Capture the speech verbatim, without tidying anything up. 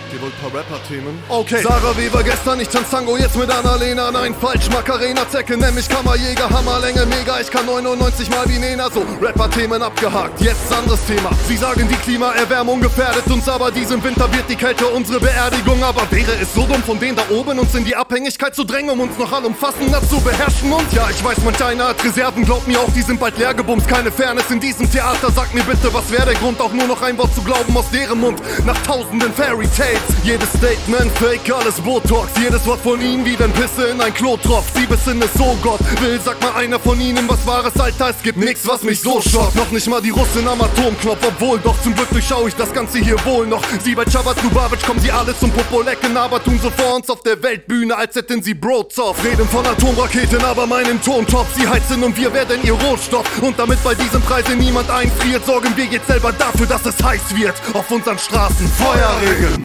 Ihr wollt paar Rapper-Themen? Okay. Sarah Weber gestern, ich tanz Tango, jetzt mit Annalena. Nein, falsch, Macarena, Zecke, nenn mich Kammerjäger. Hammerlänge, mega, ich kann neunundneunzig mal wie Nena. So, Rapper-Themen abgehakt, jetzt anderes Thema. Sie sagen, die Klimaerwärmung gefährdet uns, aber diesen Winter wird die Kälte unsere Beerdigung. Aber wäre es so dumm, von denen da oben uns in die Abhängigkeit zu drängen, um uns noch allumfassender zu beherrschen? Und ja, ich weiß, manch einer hat Reserven, glaubt mir auch, die sind bald leer gebumst. Keine Fairness in diesem Theater, sagt mir bitte, was wäre der Grund, auch nur noch ein Wort zu glauben aus deren Mund. Nach tausenden Fairy Tales, jedes Statement fake, alles Botox, jedes Wort von ihnen wie wenn Pisse in ein Klotropf. Sie wissen es, so Gott will, sag mal einer von ihnen was Wahres, Alter, es gibt nix, was mich so schockt. Noch nicht mal die Russen am Atomknopf, obwohl doch zum Glück durchschau ich das Ganze hier wohl noch. Sie bei Chabat Lubavitch kommen sie alle zum Popolecken, aber tun so vor uns auf der Weltbühne, als hätten sie Broadsoft. Reden von Atomraketen, aber meinen Tontopf, sie heizen und wir werden ihr Rohstoff. Und damit bei diesem Preise niemand einfriert, sorgen wir jetzt selber dafür, dass es heiß wird auf unseren Straßen. Feuer regeln.